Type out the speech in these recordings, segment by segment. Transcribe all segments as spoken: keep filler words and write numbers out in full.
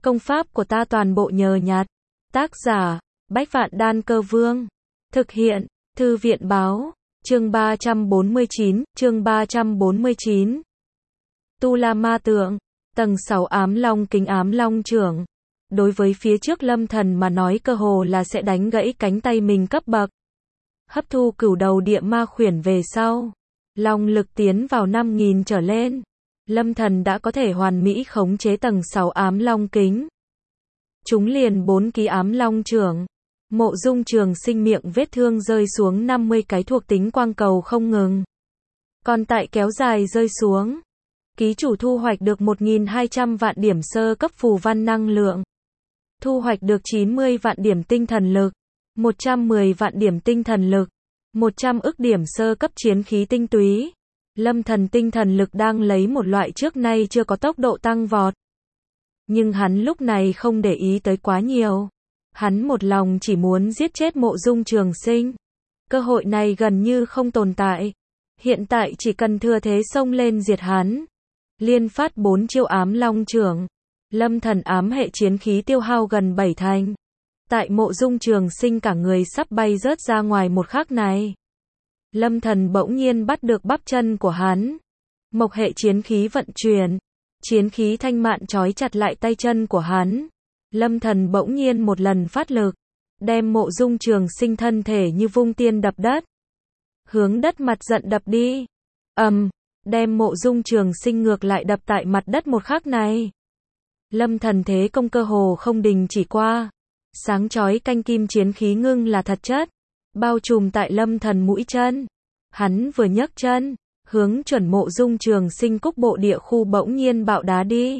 Công pháp của ta toàn bộ nhờ nhặt. Tác giả, Bách Vạn Đan Cơ Vương. Thực hiện, Thư viện báo. Chương ba trăm bốn mươi chín, chương ba trăm bốn mươi chín. Tu La Ma Tượng, tầng sáu ám long kính ám long trưởng. Đối với phía trước Lâm Thần mà nói cơ hồ là sẽ đánh gãy cánh tay mình cấp bậc. Hấp thu cửu đầu địa ma khuyển về sau, long lực tiến vào năm nghìn trở lên. Lâm Thần đã có thể hoàn mỹ khống chế tầng sáu ám long kính. Chúng liền bốn ký ám long trưởng. Mộ Dung Trường Sinh miệng vết thương rơi xuống năm mươi cái thuộc tính quang cầu không ngừng. Còn tại kéo dài rơi xuống, ký chủ thu hoạch được một nghìn hai trăm vạn điểm sơ cấp phù văn năng lượng. Thu hoạch được chín mươi vạn điểm tinh thần lực, một trăm mười vạn điểm tinh thần lực, một trăm ức điểm sơ cấp chiến khí tinh túy. Lâm Thần tinh thần lực đang lấy một loại trước nay chưa có tốc độ tăng vọt. Nhưng hắn lúc này không để ý tới quá nhiều. Hắn một lòng chỉ muốn giết chết Mộ Dung Trường Sinh. Cơ hội này gần như không tồn tại. Hiện tại chỉ cần thừa thế xông lên diệt hắn. Liên phát bốn chiêu ám long trưởng. Lâm Thần ám hệ chiến khí tiêu hao gần bảy thành. Tại Mộ Dung Trường Sinh cả người sắp bay rớt ra ngoài một khắc này, Lâm Thần bỗng nhiên bắt được bắp chân của hắn. Mộc hệ chiến khí vận chuyển. Chiến khí thanh mạn trói chặt lại tay chân của hắn. Lâm Thần bỗng nhiên một lần phát lực, đem Mộ Dung Trường Sinh thân thể như vung tiên đập đất. Hướng đất mặt giận đập đi. Ầm, um, đem Mộ Dung Trường Sinh ngược lại đập tại mặt đất một khắc này. Lâm Thần thế công cơ hồ không đình chỉ qua. Sáng chói canh kim chiến khí ngưng là thật chất, bao trùm tại Lâm Thần mũi chân. Hắn vừa nhấc chân, hướng chuẩn Mộ Dung Trường Sinh cúc bộ địa khu bỗng nhiên bạo đá đi.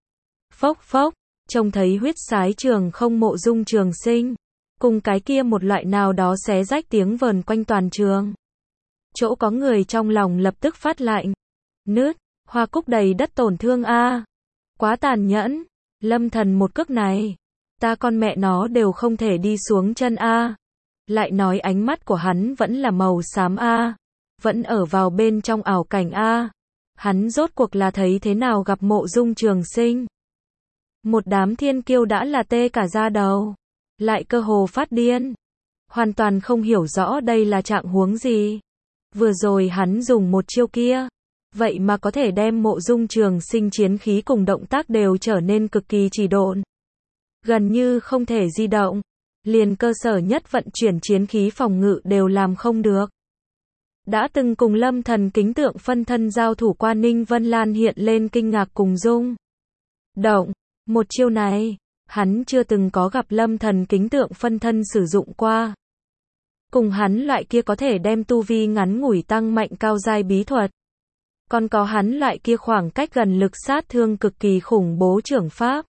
Phốc phốc, trông thấy huyết sái trường không Mộ Dung Trường Sinh, cùng cái kia một loại nào đó xé rách tiếng vờn quanh toàn trường. Chỗ có người trong lòng lập tức phát lạnh. Nứt, hoa cúc đầy đất tổn thương a. Quá tàn nhẫn. Lâm Thần một cước này, ta con mẹ nó đều không thể đi xuống chân a. Lại nói ánh mắt của hắn vẫn là màu xám a, vẫn ở vào bên trong ảo cảnh a. Hắn rốt cuộc là thấy thế nào gặp Mộ Dung Trường Sinh. Một đám thiên kiêu đã là tê cả da đầu, lại cơ hồ phát điên, hoàn toàn không hiểu rõ đây là trạng huống gì. Vừa rồi hắn dùng một chiêu kia, vậy mà có thể đem Mộ Dung Trường Sinh chiến khí cùng động tác đều trở nên cực kỳ trì độn, gần như không thể di động, liền cơ sở nhất vận chuyển chiến khí phòng ngự đều làm không được. Đã từng cùng Lâm Thần kính tượng phân thân giao thủ qua Ninh Vân Lan hiện lên kinh ngạc cùng rung động. Một chiêu này, hắn chưa từng có gặp Lâm Thần kính tượng phân thân sử dụng qua. Cùng hắn loại kia có thể đem tu vi ngắn ngủi tăng mạnh cao giai bí thuật. Còn có hắn loại kia khoảng cách gần lực sát thương cực kỳ khủng bố trưởng pháp.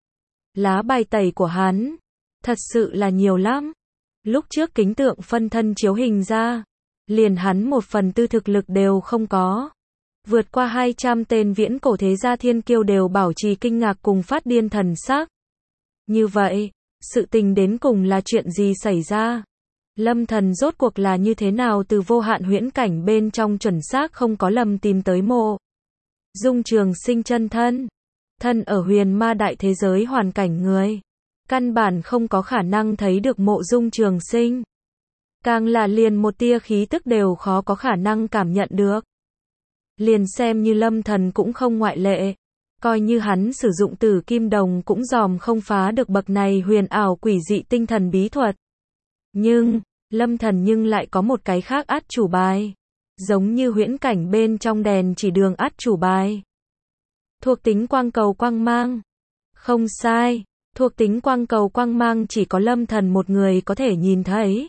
Lá bài tẩy của hắn, thật sự là nhiều lắm. Lúc trước kính tượng phân thân chiếu hình ra, liền hắn một phần tư thực lực đều không có. Vượt qua hai trăm tên viễn cổ thế gia thiên kiêu đều bảo trì kinh ngạc cùng phát điên thần sắc. Như vậy, sự tình đến cùng là chuyện gì xảy ra? Lâm Thần rốt cuộc là như thế nào từ vô hạn huyễn cảnh bên trong chuẩn xác không có lầm tìm tới Mộ Dung Trường Sinh chân thân. Thân ở huyền ma đại thế giới hoàn cảnh người, căn bản không có khả năng thấy được Mộ Dung Trường Sinh. Càng là liền một tia khí tức đều khó có khả năng cảm nhận được. Liền xem như Lâm Thần cũng không ngoại lệ. Coi như hắn sử dụng tử kim đồng cũng dòm không phá được bậc này huyền ảo quỷ dị tinh thần bí thuật. Nhưng, Lâm Thần nhưng lại có một cái khác át chủ bài. Giống như huyễn cảnh bên trong đèn chỉ đường át chủ bài. Thuộc tính quang cầu quang mang. Không sai, thuộc tính quang cầu quang mang chỉ có Lâm Thần một người có thể nhìn thấy.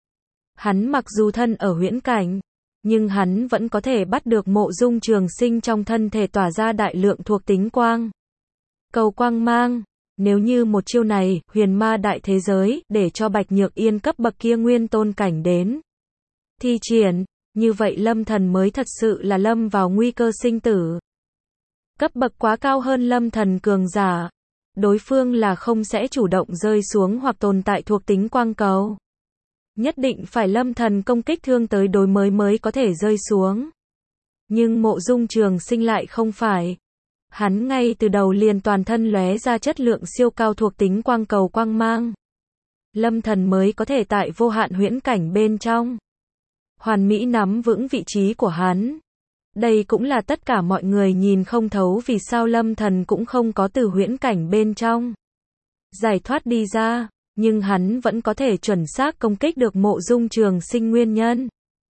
Hắn mặc dù thân ở huyễn cảnh, nhưng hắn vẫn có thể bắt được Mộ Dung Trường Sinh trong thân thể tỏa ra đại lượng thuộc tính quang cầu quang mang. Nếu như một chiêu này, huyền ma đại thế giới, để cho Bạch Nhược Yên cấp bậc kia nguyên tôn cảnh đến thi triển, như vậy Lâm Thần mới thật sự là lâm vào nguy cơ sinh tử. Cấp bậc quá cao hơn Lâm Thần cường giả, đối phương là không sẽ chủ động rơi xuống hoặc tồn tại thuộc tính quang cầu. Nhất định phải Lâm Thần công kích thương tới đối mới mới có thể rơi xuống. Nhưng Mộ Dung Trường Sinh lại không phải. Hắn ngay từ đầu liền toàn thân lóe ra chất lượng siêu cao thuộc tính quang cầu quang mang. Lâm Thần mới có thể tại vô hạn huyễn cảnh bên trong hoàn mỹ nắm vững vị trí của hắn. Đây cũng là tất cả mọi người nhìn không thấu vì sao Lâm Thần cũng không có từ huyễn cảnh bên trong giải thoát đi ra, nhưng hắn vẫn có thể chuẩn xác công kích được Mộ Dung Trường Sinh nguyên nhân.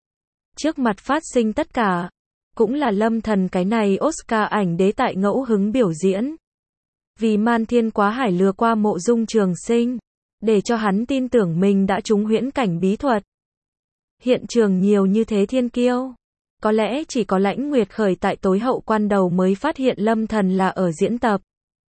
Trước mặt phát sinh tất cả, cũng là Lâm Thần cái này Oscar ảnh đế tại ngẫu hứng biểu diễn. Vì man thiên quá hải lừa qua Mộ Dung Trường Sinh, để cho hắn tin tưởng mình đã trúng huyễn cảnh bí thuật. Hiện trường nhiều như thế thiên kiêu, có lẽ chỉ có Lãnh Nguyệt Khởi tại tối hậu quan đầu mới phát hiện Lâm Thần là ở diễn tập.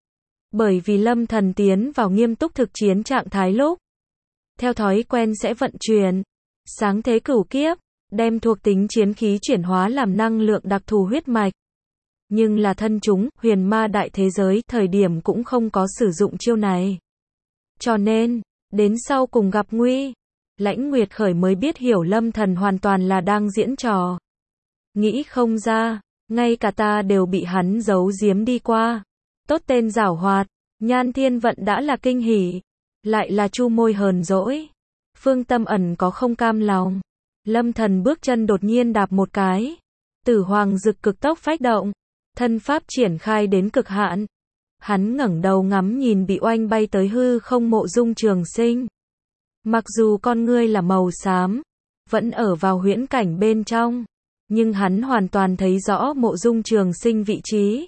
Bởi vì Lâm Thần tiến vào nghiêm túc thực chiến trạng thái lúc, theo thói quen sẽ vận chuyển sáng thế cửu kiếp, đem thuộc tính chiến khí chuyển hóa làm năng lượng đặc thù huyết mạch. Nhưng là thân chúng, huyền ma đại thế giới, thời điểm cũng không có sử dụng chiêu này. Cho nên, đến sau cùng gặp nguy, Lãnh Nguyệt Khởi mới biết hiểu Lâm Thần hoàn toàn là đang diễn trò. Nghĩ không ra, ngay cả ta đều bị hắn giấu giếm đi qua. Tốt tên giảo hoạt, Nhan Thiên Vận đã là kinh hỉ, lại là chu môi hờn dỗi. Phương Tâm ẩn có không cam lòng. Lâm Thần bước chân đột nhiên đạp một cái. Tử Hoàng Dực cực tốc phách động, thân pháp triển khai đến cực hạn. Hắn ngẩng đầu ngắm nhìn bị oanh bay tới hư không Mộ Dung Trường Sinh. Mặc dù con ngươi là màu xám, vẫn ở vào huyễn cảnh bên trong, nhưng hắn hoàn toàn thấy rõ Mộ Dung Trường Sinh vị trí.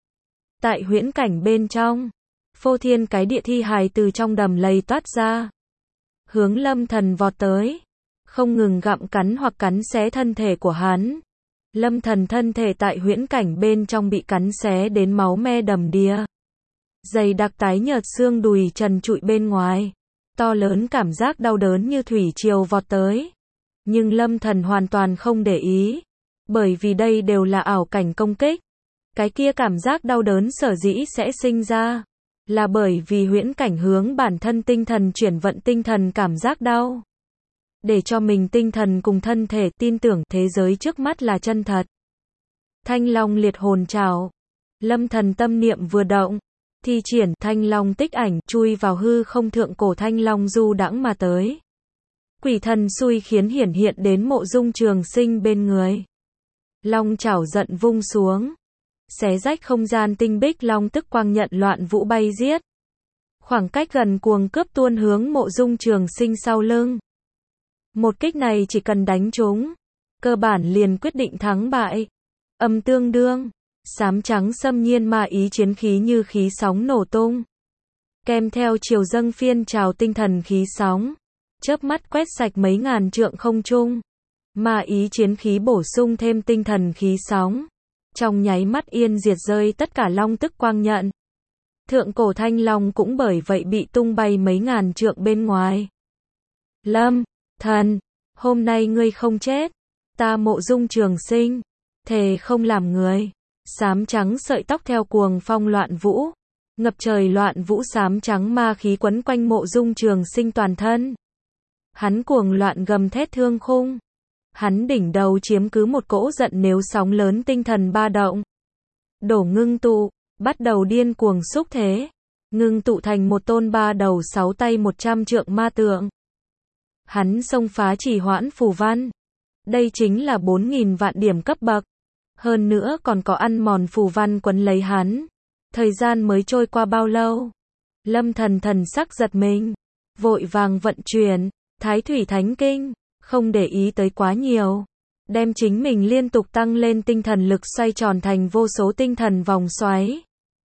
Tại huyễn cảnh bên trong, phô thiên cái địa thi hài từ trong đầm lầy toát ra, hướng Lâm Thần vọt tới, không ngừng gặm cắn hoặc cắn xé thân thể của hắn. Lâm Thần thân thể tại huyễn cảnh bên trong bị cắn xé đến máu me đầm đìa. Dày đặc tái nhợt xương đùi trần trụi bên ngoài, to lớn cảm giác đau đớn như thủy triều vọt tới. Nhưng Lâm Thần hoàn toàn không để ý, bởi vì đây đều là ảo cảnh công kích. Cái kia cảm giác đau đớn sở dĩ sẽ sinh ra, là bởi vì huyễn cảnh hướng bản thân tinh thần chuyển vận tinh thần cảm giác đau. Để cho mình tinh thần cùng thân thể tin tưởng thế giới trước mắt là chân thật. Thanh Long liệt hồn trảo. Lâm Thần tâm niệm vừa động, thi triển Thanh Long tích ảnh chui vào hư không thượng cổ Thanh Long du đãng mà tới. Quỷ thần xui khiến hiển hiện đến Mộ Dung Trường Sinh bên người. Long chảo giận vung xuống, xé rách không gian tinh bích long tức quang nhận loạn vũ bay giết. Khoảng cách gần cuồng cướp tuôn hướng Mộ Dung Trường Sinh sau lưng. Một kích này chỉ cần đánh trúng, cơ bản liền quyết định thắng bại. Âm tương đương, xám trắng xâm nhiên ma ý chiến khí như khí sóng nổ tung. Kèm theo chiều dâng phiên trào tinh thần khí sóng, chớp mắt quét sạch mấy ngàn trượng không trung. Ma ý chiến khí bổ sung thêm tinh thần khí sóng, trong nháy mắt yên diệt rơi tất cả long tức quang nhận. Thượng cổ Thanh Long cũng bởi vậy bị tung bay mấy ngàn trượng bên ngoài. Lâm Thần, hôm nay ngươi không chết, ta Mộ Dung Trường Sinh, thề không làm người. Xám trắng sợi tóc theo cuồng phong loạn vũ, ngập trời loạn vũ xám trắng ma khí quấn quanh Mộ Dung Trường Sinh toàn thân. Hắn cuồng loạn gầm thét thương khung. Hắn đỉnh đầu chiếm cứ một cỗ giận nếu sóng lớn tinh thần ba động. Đổ ngưng tụ, bắt đầu điên cuồng xúc thế. Ngưng tụ thành một tôn ba đầu sáu tay một trăm trượng ma tượng. Hắn xông phá chỉ hoãn phù văn. Đây chính là bốn nghìn vạn điểm cấp bậc. Hơn nữa còn có ăn mòn phù văn quấn lấy hắn. Thời gian mới trôi qua bao lâu? Lâm Thần thần sắc giật mình, vội vàng vận chuyển Thái Thủy Thánh Kinh, không để ý tới quá nhiều, đem chính mình liên tục tăng lên tinh thần lực xoay tròn thành vô số tinh thần vòng xoáy.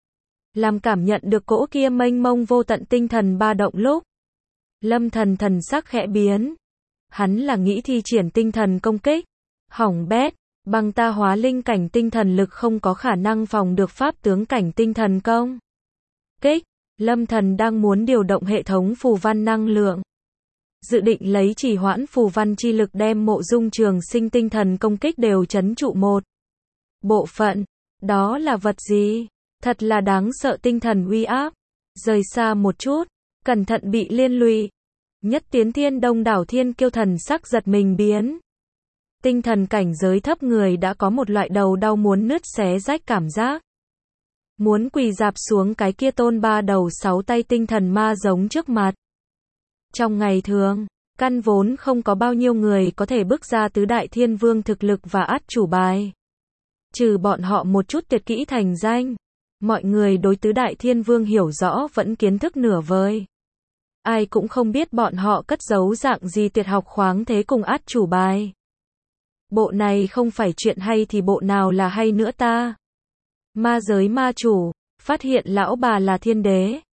Làm cảm nhận được cỗ kia mênh mông vô tận tinh thần ba động lúc, Lâm Thần thần sắc khẽ biến. Hắn là nghĩ thi triển tinh thần công kích. Hỏng bét, bằng ta hóa linh cảnh tinh thần lực không có khả năng phòng được pháp tướng cảnh tinh thần công kích. Lâm Thần đang muốn điều động hệ thống phù văn năng lượng, dự định lấy chỉ hoãn phù văn chi lực đem Mộ Dung Trường Sinh tinh thần công kích đều trấn trụ một bộ phận. Đó là vật gì? Thật là đáng sợ tinh thần uy áp. Rời xa một chút, cẩn thận bị liên lụy. Nhất Tiến Thiên đông đảo thiên kiêu thần sắc giật mình biến. Tinh thần cảnh giới thấp người đã có một loại đầu đau muốn nứt xé rách cảm giác. muốn quỳ rạp xuống cái kia tôn ba đầu sáu tay tinh thần ma giống trước mặt. Trong ngày thường, căn vốn không có bao nhiêu người có thể bước ra tứ đại thiên vương thực lực và át chủ bài. Trừ bọn họ một chút tuyệt kỹ thành danh, mọi người đối tứ đại thiên vương hiểu rõ vẫn kiến thức nửa vời. Ai cũng không biết bọn họ cất giấu dạng gì tuyệt học khoáng thế cùng át chủ bài. Bộ này không phải chuyện hay thì bộ nào là hay nữa ta? Ma giới ma chủ, phát hiện lão bà là thiên đế.